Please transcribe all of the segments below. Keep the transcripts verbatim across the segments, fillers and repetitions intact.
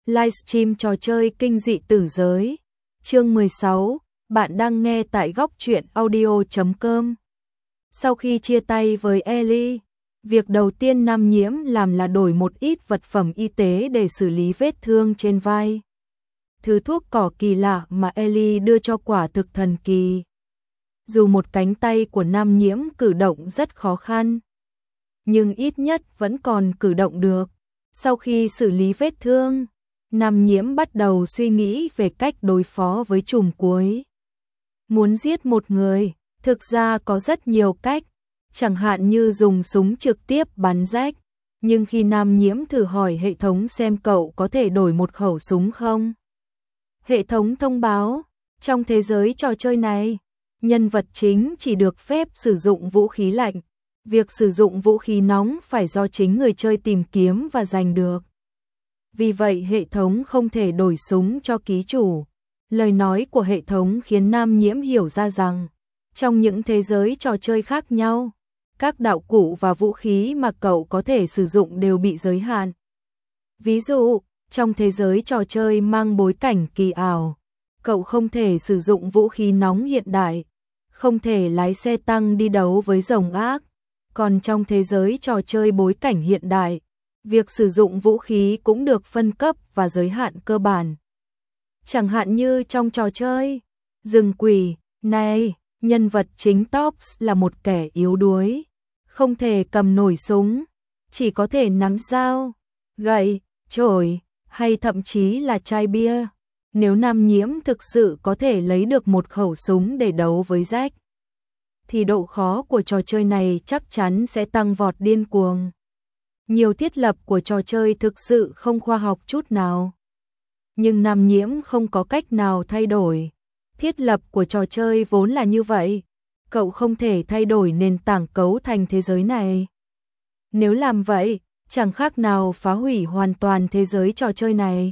Livestream trò chơi kinh dị tử giới. Chương mười sáu, bạn đang nghe tại góc truyện audio chấm com. Sau khi chia tay với Ellie, việc đầu tiên Nam Nhiễm làm là đổi một ít vật phẩm y tế để xử lý vết thương trên vai. Thứ thuốc cỏ kỳ lạ mà Ellie đưa cho quả thực thần kỳ. Dù một cánh tay của Nam Nhiễm cử động rất khó khăn, nhưng ít nhất vẫn còn cử động được. Sau khi xử lý vết thương, Nam Nhiễm bắt đầu suy nghĩ về cách đối phó với trùm cuối. Muốn giết một người, thực ra có rất nhiều cách, chẳng hạn như dùng súng trực tiếp bắn rách. Nhưng khi Nam Nhiễm thử hỏi hệ thống xem cậu có thể đổi một khẩu súng không, hệ thống thông báo, trong thế giới trò chơi này, nhân vật chính chỉ được phép sử dụng vũ khí lạnh. Việc sử dụng vũ khí nóng phải do chính người chơi tìm kiếm và giành được. Vì vậy hệ thống không thể đổi súng cho ký chủ. Lời nói của hệ thống khiến Nam Nhiễm hiểu ra rằng, trong những thế giới trò chơi khác nhau, các đạo cụ và vũ khí mà cậu có thể sử dụng đều bị giới hạn. Ví dụ, trong thế giới trò chơi mang bối cảnh kỳ ảo, cậu không thể sử dụng vũ khí nóng hiện đại, không thể lái xe tăng đi đấu với rồng ác. Còn trong thế giới trò chơi bối cảnh hiện đại, việc sử dụng vũ khí cũng được phân cấp và giới hạn cơ bản. Chẳng hạn như trong trò chơi Rừng Quỷ này, nhân vật chính Tops là một kẻ yếu đuối, không thể cầm nổi súng, chỉ có thể nắm dao, gậy, chổi hay thậm chí là chai bia. Nếu Nam Nhiễm thực sự có thể lấy được một khẩu súng để đấu với Jack, thì độ khó của trò chơi này chắc chắn sẽ tăng vọt điên cuồng. Nhiều thiết lập của trò chơi thực sự không khoa học chút nào. Nhưng Nam Nhiễm không có cách nào thay đổi. Thiết lập của trò chơi vốn là như vậy. Cậu không thể thay đổi nền tảng cấu thành thế giới này. Nếu làm vậy, chẳng khác nào phá hủy hoàn toàn thế giới trò chơi này.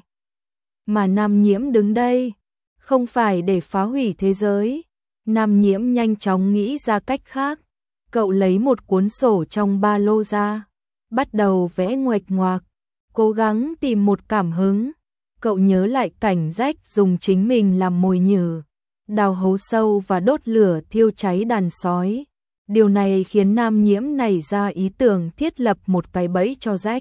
Mà Nam Nhiễm đứng đây, không phải để phá hủy thế giới. Nam Nhiễm nhanh chóng nghĩ ra cách khác. Cậu lấy một cuốn sổ trong ba lô ra, bắt đầu vẽ nguệch ngoạc, cố gắng tìm một cảm hứng. Cậu nhớ lại cảnh Jack dùng chính mình làm mồi nhử, đào hố sâu và đốt lửa thiêu cháy đàn sói. Điều này khiến Nam Nhiễm nảy ra ý tưởng thiết lập một cái bẫy cho Jack.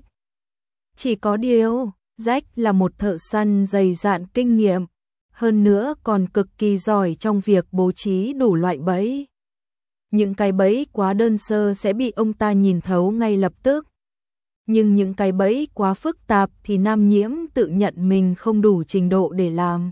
Chỉ có điều, Jack là một thợ săn dày dạn kinh nghiệm, hơn nữa còn cực kỳ giỏi trong việc bố trí đủ loại bẫy. Những cái bẫy quá đơn sơ sẽ bị ông ta nhìn thấu ngay lập tức. Nhưng những cái bẫy quá phức tạp thì Nam Nhiễm tự nhận mình không đủ trình độ để làm.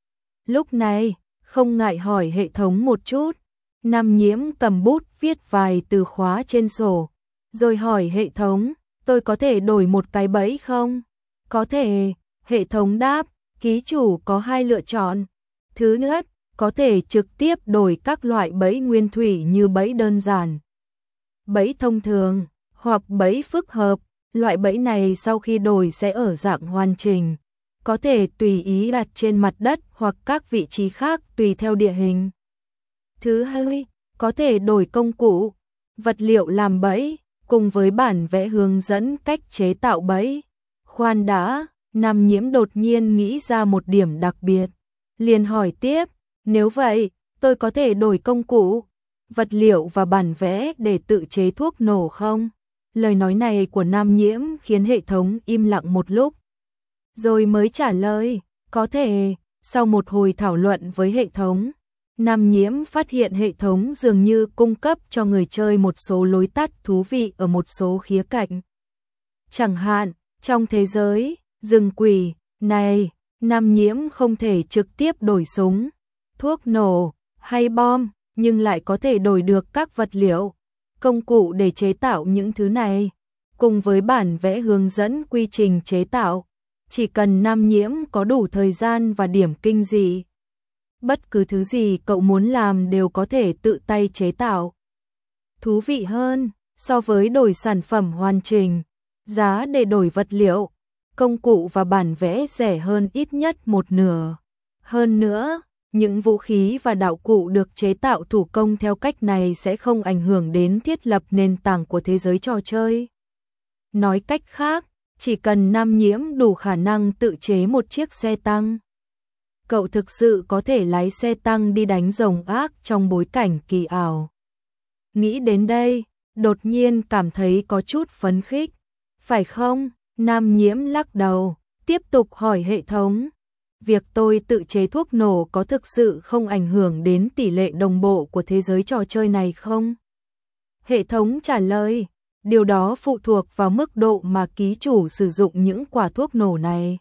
Lúc này, không ngại hỏi hệ thống một chút, Nam Nhiễm cầm bút viết vài từ khóa trên sổ, rồi hỏi hệ thống, tôi có thể đổi một cái bẫy không? Có thể, hệ thống đáp. Ký chủ có hai lựa chọn. Thứ nhất, có thể trực tiếp đổi các loại bẫy nguyên thủy như bẫy đơn giản, bẫy thông thường, hoặc bẫy phức hợp. Loại bẫy này sau khi đổi sẽ ở dạng hoàn chỉnh, có thể tùy ý đặt trên mặt đất hoặc các vị trí khác tùy theo địa hình. Thứ hai, có thể đổi công cụ, vật liệu làm bẫy, cùng với bản vẽ hướng dẫn cách chế tạo bẫy. Khoan đã, Nam Nhiễm đột nhiên nghĩ ra một điểm đặc biệt, liền hỏi tiếp, nếu vậy, tôi có thể đổi công cụ, vật liệu và bản vẽ để tự chế thuốc nổ không? Lời nói này của Nam Nhiễm khiến hệ thống im lặng một lúc, rồi mới trả lời, có thể. Sau một hồi thảo luận với hệ thống, Nam Nhiễm phát hiện hệ thống dường như cung cấp cho người chơi một số lối tắt thú vị ở một số khía cạnh. Chẳng hạn, trong thế giới Rừng Quỷ này, Nam Nhiễm không thể trực tiếp đổi súng, thuốc nổ hay bom, nhưng lại có thể đổi được các vật liệu, công cụ để chế tạo những thứ này, cùng với bản vẽ hướng dẫn quy trình chế tạo. Chỉ cần Nam Nhiễm có đủ thời gian và điểm kinh dị, bất cứ thứ gì cậu muốn làm đều có thể tự tay chế tạo. Thú vị hơn, so với đổi sản phẩm hoàn chỉnh, giá để đổi vật liệu, công cụ và bản vẽ rẻ hơn ít nhất một nửa. Hơn nữa, những vũ khí và đạo cụ được chế tạo thủ công theo cách này sẽ không ảnh hưởng đến thiết lập nền tảng của thế giới trò chơi. Nói cách khác, chỉ cần Nam Nhiễm đủ khả năng tự chế một chiếc xe tăng. Cậu thực sự có thể lái xe tăng đi đánh rồng ác trong bối cảnh kỳ ảo. Nghĩ đến đây, đột nhiên cảm thấy có chút phấn khích. Phải không? Nam Nhiễm lắc đầu, tiếp tục hỏi hệ thống. Việc tôi tự chế thuốc nổ có thực sự không ảnh hưởng đến tỷ lệ đồng bộ của thế giới trò chơi này không? Hệ thống trả lời, điều đó phụ thuộc vào mức độ mà ký chủ sử dụng những quả thuốc nổ này.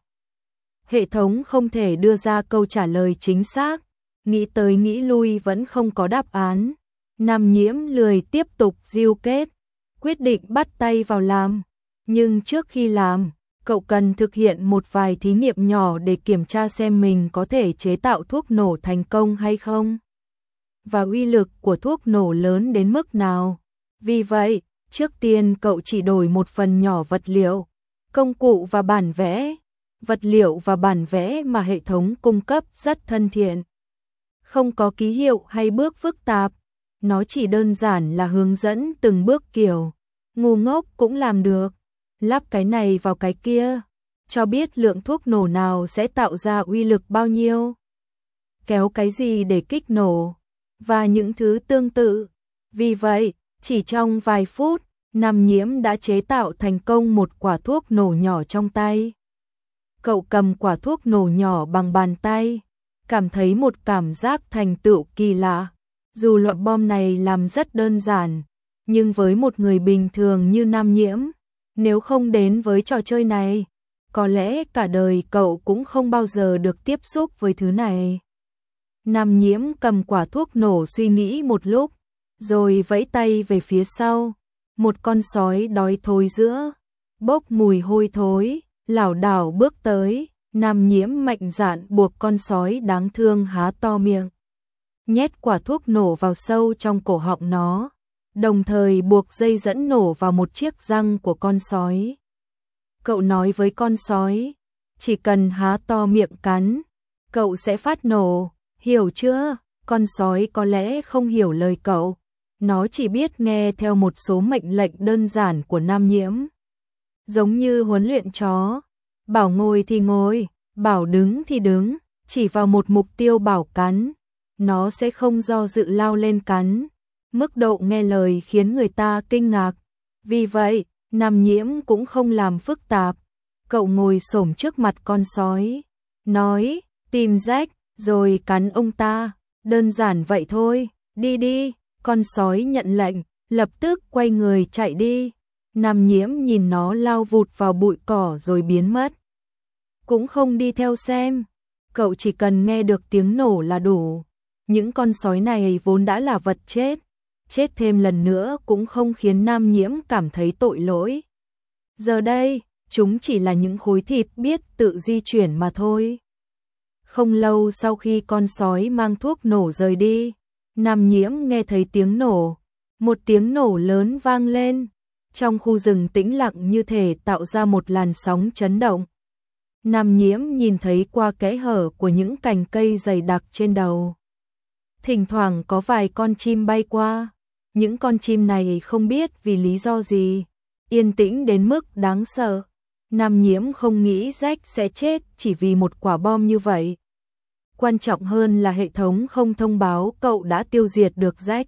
Hệ thống không thể đưa ra câu trả lời chính xác, nghĩ tới nghĩ lui vẫn không có đáp án. Nam Nhiễm lười tiếp tục diêu kết, quyết định bắt tay vào làm. Nhưng trước khi làm, cậu cần thực hiện một vài thí nghiệm nhỏ để kiểm tra xem mình có thể chế tạo thuốc nổ thành công hay không. Và uy lực của thuốc nổ lớn đến mức nào. Vì vậy, trước tiên cậu chỉ đổi một phần nhỏ vật liệu, công cụ và bản vẽ. Vật liệu và bản vẽ mà hệ thống cung cấp rất thân thiện. Không có ký hiệu hay bước phức tạp. Nó chỉ đơn giản là hướng dẫn từng bước kiểu. Ngu ngốc cũng làm được. Lắp cái này vào cái kia. Cho biết lượng thuốc nổ nào sẽ tạo ra uy lực bao nhiêu. Kéo cái gì để kích nổ. Và những thứ tương tự. Vì vậy, chỉ trong vài phút, Nam Nhiễm đã chế tạo thành công một quả thuốc nổ nhỏ trong tay. Cậu cầm quả thuốc nổ nhỏ bằng bàn tay, cảm thấy một cảm giác thành tựu kỳ lạ. Dù loại bom này làm rất đơn giản, nhưng với một người bình thường như Nam Nhiễm, nếu không đến với trò chơi này, có lẽ cả đời cậu cũng không bao giờ được tiếp xúc với thứ này. Nam Nhiễm cầm quả thuốc nổ suy nghĩ một lúc, rồi vẫy tay về phía sau. Một con sói đói thối giữa, bốc mùi hôi thối, lảo đảo bước tới. Nam Nhiễm mạnh dạn buộc con sói đáng thương há to miệng, nhét quả thuốc nổ vào sâu trong cổ họng nó, đồng thời buộc dây dẫn nổ vào một chiếc răng của con sói. Cậu nói với con sói, chỉ cần há to miệng cắn, cậu sẽ phát nổ, hiểu chưa? Con sói có lẽ không hiểu lời cậu, nó chỉ biết nghe theo một số mệnh lệnh đơn giản của Nam Nhiễm. Giống như huấn luyện chó, bảo ngồi thì ngồi, bảo đứng thì đứng, chỉ vào một mục tiêu bảo cắn, nó sẽ không do dự lao lên cắn. Mức độ nghe lời khiến người ta kinh ngạc. Vì vậy, Nam Nhiễm cũng không làm phức tạp. Cậu ngồi xổm trước mặt con sói, nói, tìm rách, rồi cắn ông ta. Đơn giản vậy thôi, đi đi. Con sói nhận lệnh, lập tức quay người chạy đi. Nam Nhiễm nhìn nó lao vụt vào bụi cỏ rồi biến mất. Cũng không đi theo xem, cậu chỉ cần nghe được tiếng nổ là đủ. Những con sói này vốn đã là vật chết, chết thêm lần nữa cũng không khiến Nam Nhiễm cảm thấy tội lỗi. Giờ đây, chúng chỉ là những khối thịt biết tự di chuyển mà thôi. Không lâu sau khi con sói mang thuốc nổ rời đi, Nam Nhiễm nghe thấy tiếng nổ, một tiếng nổ lớn vang lên. Trong khu rừng tĩnh lặng như thể tạo ra một làn sóng chấn động. Nam Nhiễm nhìn thấy qua kẽ hở của những cành cây dày đặc trên đầu. Thỉnh thoảng có vài con chim bay qua. Những con chim này không biết vì lý do gì, yên tĩnh đến mức đáng sợ. Nam Nhiễm không nghĩ Jack sẽ chết chỉ vì một quả bom như vậy. Quan trọng hơn là hệ thống không thông báo cậu đã tiêu diệt được Jack.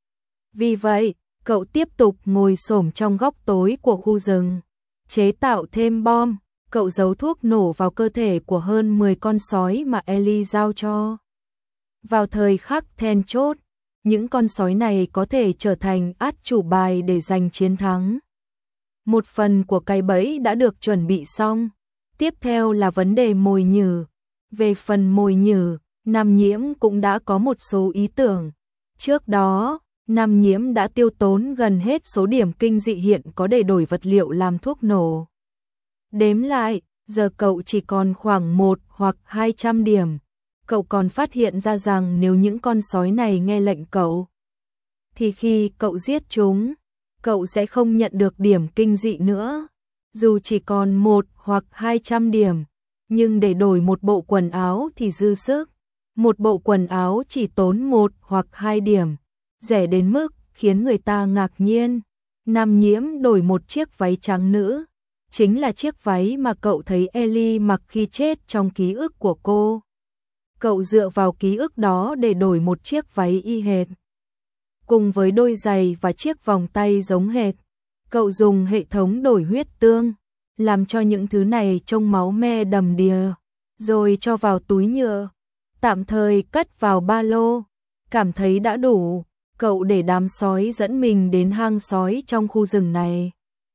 Vì vậy, cậu tiếp tục ngồi xổm trong góc tối của khu rừng, chế tạo thêm bom. Cậu giấu thuốc nổ vào cơ thể của hơn mười con sói mà Ellie giao cho. Vào thời khắc then chốt, những con sói này có thể trở thành át chủ bài để giành chiến thắng. Một phần của cái bẫy đã được chuẩn bị xong. Tiếp theo là vấn đề mồi nhử. Về phần mồi nhử, Nam Nhiễm cũng đã có một số ý tưởng. Trước đó, Nam Nhiễm đã tiêu tốn gần hết số điểm kinh dị hiện có để đổi vật liệu làm thuốc nổ. Đếm lại, giờ cậu chỉ còn khoảng một hoặc hai trăm điểm. Cậu còn phát hiện ra rằng nếu những con sói này nghe lệnh cậu, thì khi cậu giết chúng, cậu sẽ không nhận được điểm kinh dị nữa. Dù chỉ còn một hoặc hai trăm điểm, nhưng để đổi một bộ quần áo thì dư sức. Một bộ quần áo chỉ tốn một hoặc hai điểm, rẻ đến mức khiến người ta ngạc nhiên. Nam Nhiễm đổi một chiếc váy trắng nữ, chính là chiếc váy mà cậu thấy Ellie mặc khi chết trong ký ức của cô. Cậu dựa vào ký ức đó để đổi một chiếc váy y hệt, cùng với đôi giày và chiếc vòng tay giống hệt. Cậu dùng hệ thống đổi huyết tương, làm cho những thứ này trông máu me đầm đìa, rồi cho vào túi nhựa, tạm thời cất vào ba lô. Cảm thấy đã đủ, cậu để đám sói dẫn mình đến hang sói trong khu rừng này.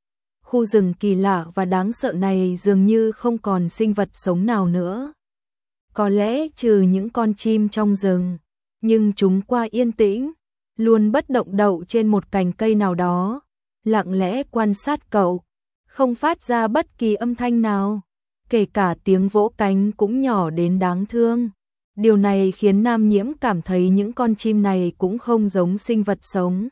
Khu rừng kỳ lạ và đáng sợ này dường như không còn sinh vật sống nào nữa. Có lẽ trừ những con chim trong rừng, nhưng chúng qua yên tĩnh, luôn bất động đậu trên một cành cây nào đó, lặng lẽ quan sát cậu, không phát ra bất kỳ âm thanh nào, kể cả tiếng vỗ cánh cũng nhỏ đến đáng thương. Điều này khiến Nam Nhiễm cảm thấy những con chim này cũng không giống sinh vật sống.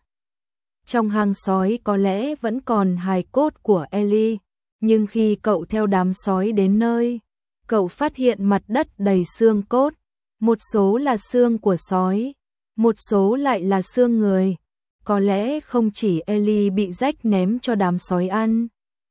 Trong hang sói có lẽ vẫn còn hài cốt của Ellie, nhưng khi cậu theo đám sói đến nơi, cậu phát hiện mặt đất đầy xương cốt, một số là xương của sói, một số lại là xương người. Có lẽ không chỉ Ellie bị rách ném cho đám sói ăn,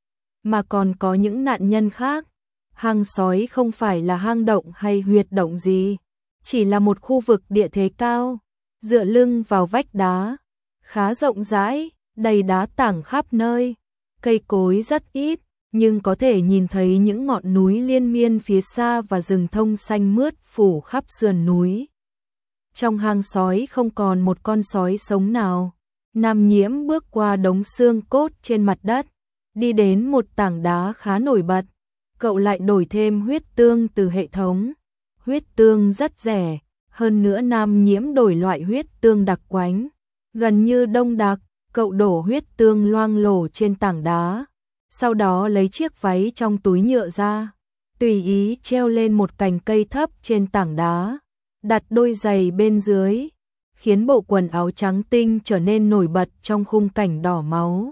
mà còn có những nạn nhân khác. Hang sói không phải là hang động hay huyệt động gì, chỉ là một khu vực địa thế cao, dựa lưng vào vách đá, khá rộng rãi, đầy đá tảng khắp nơi, cây cối rất ít, nhưng có thể nhìn thấy những ngọn núi liên miên phía xa và rừng thông xanh mướt phủ khắp sườn núi. Trong hang sói không còn một con sói sống nào. Nam Nhiễm bước qua đống xương cốt trên mặt đất, đi đến một tảng đá khá nổi bật. Cậu lại đổi thêm huyết tương từ hệ thống. Huyết tương rất rẻ, hơn nữa Nam Nhiễm đổi loại huyết tương đặc quánh, gần như đông đặc. Cậu đổ huyết tương loang lổ trên tảng đá, sau đó lấy chiếc váy trong túi nhựa ra, tùy ý treo lên một cành cây thấp trên tảng đá, đặt đôi giày bên dưới, khiến bộ quần áo trắng tinh trở nên nổi bật trong khung cảnh đỏ máu.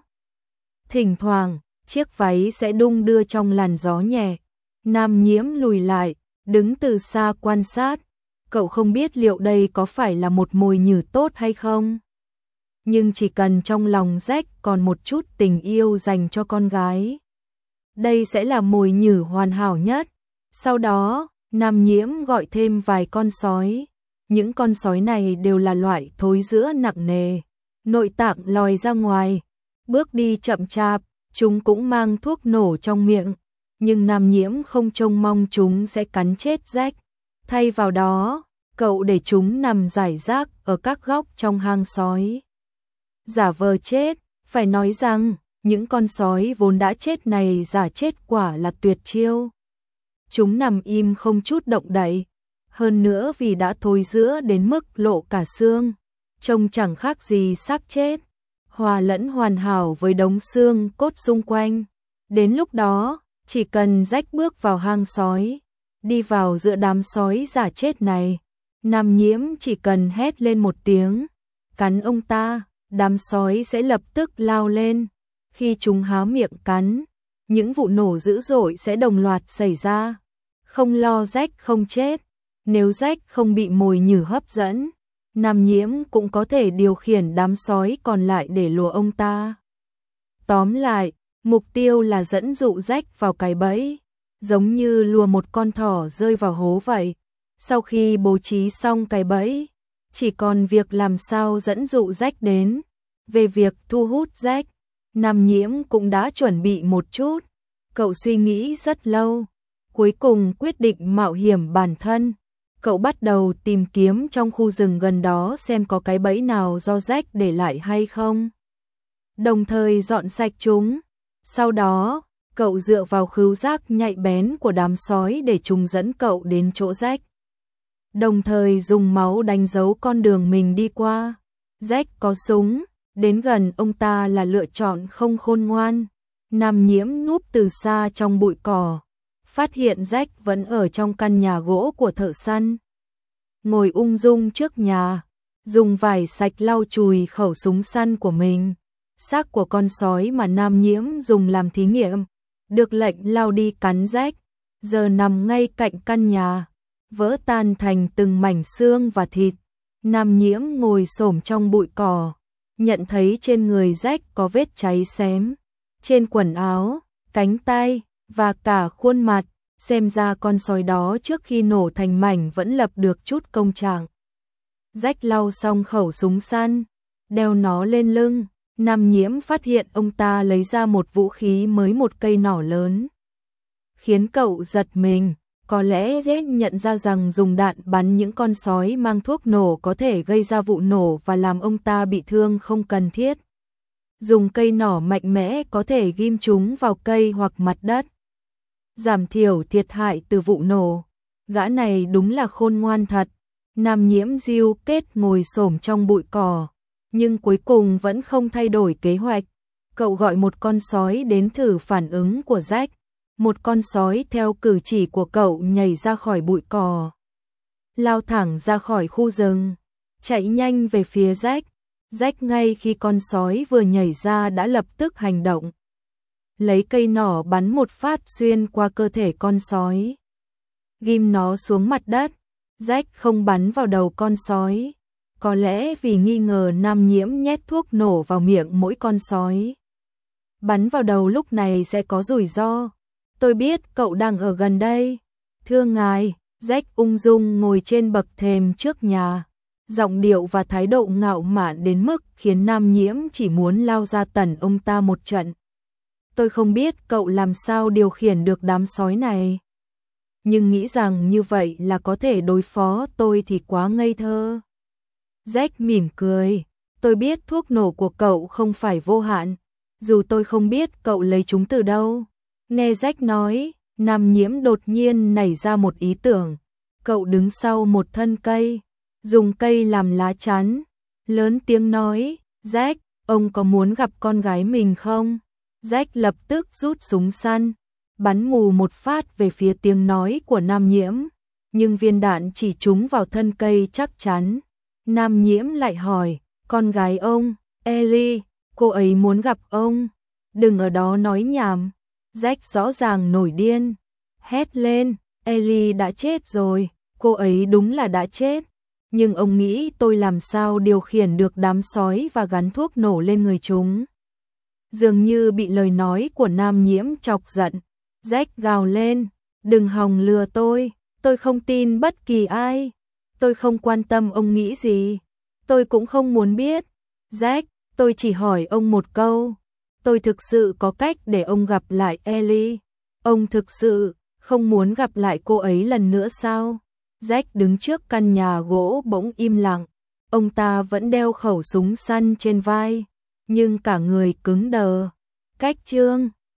Thỉnh thoảng, chiếc váy sẽ đung đưa trong làn gió nhẹ. Nam Nhiễm lùi lại, đứng từ xa quan sát. Cậu không biết liệu đây có phải là một mồi nhử tốt hay không. Nhưng chỉ cần trong lòng Jack còn một chút tình yêu dành cho con gái, đây sẽ là mồi nhử hoàn hảo nhất. Sau đó, Nam Nhiễm gọi thêm vài con sói. Những con sói này đều là loại thối rữa nặng nề, nội tạng lòi ra ngoài, bước đi chậm chạp, chúng cũng mang thuốc nổ trong miệng, nhưng Nam Nhiễm không trông mong chúng sẽ cắn chết Jack. Thay vào đó, cậu để chúng nằm rải rác ở các góc trong hang sói, giả vờ chết. Phải nói rằng, những con sói vốn đã chết này giả chết quả là tuyệt chiêu. Chúng nằm im không chút động đậy, hơn nữa vì đã thối rữa đến mức lộ cả xương, trông chẳng khác gì xác chết, hòa lẫn hoàn hảo với đống xương cốt xung quanh. Đến lúc đó, chỉ cần Jack bước vào hang sói, đi vào giữa đám sói giả chết này, Nam Nhiễm chỉ cần hét lên một tiếng, cắn ông ta, đám sói sẽ lập tức lao lên. Khi chúng há miệng cắn, những vụ nổ dữ dội sẽ đồng loạt xảy ra. Không lo Jack không chết, nếu Jack không bị mồi nhử hấp dẫn, Nam Nhiễm cũng có thể điều khiển đám sói còn lại để lùa ông ta. Tóm lại, mục tiêu là dẫn dụ Jack vào cái bẫy, giống như lùa một con thỏ rơi vào hố vậy. Sau khi bố trí xong cái bẫy, chỉ còn việc làm sao dẫn dụ Jack đến. Về việc thu hút Jack, Nam Nhiễm cũng đã chuẩn bị một chút. Cậu suy nghĩ rất lâu, cuối cùng quyết định mạo hiểm bản thân. Cậu bắt đầu tìm kiếm trong khu rừng gần đó xem có cái bẫy nào do Jack để lại hay không, đồng thời dọn sạch chúng. Sau đó, cậu dựa vào khứu giác nhạy bén của đám sói để chúng dẫn cậu đến chỗ Jack, đồng thời dùng máu đánh dấu con đường mình đi qua. Jack có súng, đến gần ông ta là lựa chọn không khôn ngoan. Nam Nhiễm núp từ xa trong bụi cỏ, phát hiện Jack vẫn ở trong căn nhà gỗ của thợ săn, ngồi ung dung trước nhà, dùng vải sạch lau chùi khẩu súng săn của mình. Xác của con sói mà Nam Nhiễm dùng làm thí nghiệm, được lệnh lao đi cắn Jack, giờ nằm ngay cạnh căn nhà, vỡ tan thành từng mảnh xương và thịt. Nam Nhiễm ngồi xổm trong bụi cỏ, nhận thấy trên người Jack có vết cháy xém, trên quần áo, cánh tay và cả khuôn mặt, xem ra con sói đó trước khi nổ thành mảnh vẫn lập được chút công trạng. Jack lau xong khẩu súng săn, đeo nó lên lưng, Nam Nhiễm phát hiện ông ta lấy ra một vũ khí mới, một cây nỏ lớn. Khiến cậu giật mình, có lẽ Jack nhận ra rằng dùng đạn bắn những con sói mang thuốc nổ có thể gây ra vụ nổ và làm ông ta bị thương không cần thiết. Dùng cây nỏ mạnh mẽ có thể ghim chúng vào cây hoặc mặt đất, giảm thiểu thiệt hại từ vụ nổ. Gã này đúng là khôn ngoan thật. Nam Nhiễm diêu kết ngồi xổm trong bụi cỏ, nhưng cuối cùng vẫn không thay đổi kế hoạch. Cậu gọi một con sói đến thử phản ứng của Jack. Một con sói theo cử chỉ của cậu nhảy ra khỏi bụi cỏ, lao thẳng ra khỏi khu rừng, chạy nhanh về phía Jack. Jack ngay khi con sói vừa nhảy ra đã lập tức hành động, lấy cây nỏ bắn một phát xuyên qua cơ thể con sói, ghim nó xuống mặt đất. Jack không bắn vào đầu con sói, có lẽ vì nghi ngờ Nam Nhiễm nhét thuốc nổ vào miệng mỗi con sói. Bắn vào đầu lúc này sẽ có rủi ro. Tôi biết cậu đang ở gần đây. Thưa ngài, Jack ung dung ngồi trên bậc thềm trước nhà, giọng điệu và thái độ ngạo mạn đến mức khiến Nam Nhiễm chỉ muốn lao ra tẩn ông ta một trận. Tôi không biết cậu làm sao điều khiển được đám sói này, nhưng nghĩ rằng như vậy là có thể đối phó tôi thì quá ngây thơ. Jack mỉm cười, tôi biết thuốc nổ của cậu không phải vô hạn, dù tôi không biết cậu lấy chúng từ đâu. Nghe Jack nói, Nam Nhiễm đột nhiên nảy ra một ý tưởng. Cậu đứng sau một thân cây, dùng cây làm lá chắn, lớn tiếng nói, Jack, ông có muốn gặp con gái mình không? Jack lập tức rút súng săn, bắn mù một phát về phía tiếng nói của Nam Nhiễm, nhưng viên đạn chỉ trúng vào thân cây chắc chắn. Nam Nhiễm lại hỏi, con gái ông, Ellie, cô ấy muốn gặp ông. Đừng ở đó nói nhảm. Jack rõ ràng nổi điên, hét lên, Ellie đã chết rồi, cô ấy đúng là đã chết. Nhưng ông nghĩ tôi làm sao điều khiển được đám sói và gắn thuốc nổ lên người chúng? Dường như bị lời nói của Nam Nhiễm chọc giận, Jack gào lên, đừng hòng lừa tôi, tôi không tin bất kỳ ai. Tôi không quan tâm ông nghĩ gì, tôi cũng không muốn biết. Jack, tôi chỉ hỏi ông một câu, tôi thực sự có cách để ông gặp lại Ellie. Ông thực sự không muốn gặp lại cô ấy lần nữa sao? Jack đứng trước căn nhà gỗ bỗng im lặng, ông ta vẫn đeo khẩu súng săn trên vai, nhưng cả người cứng đờ. Cách chương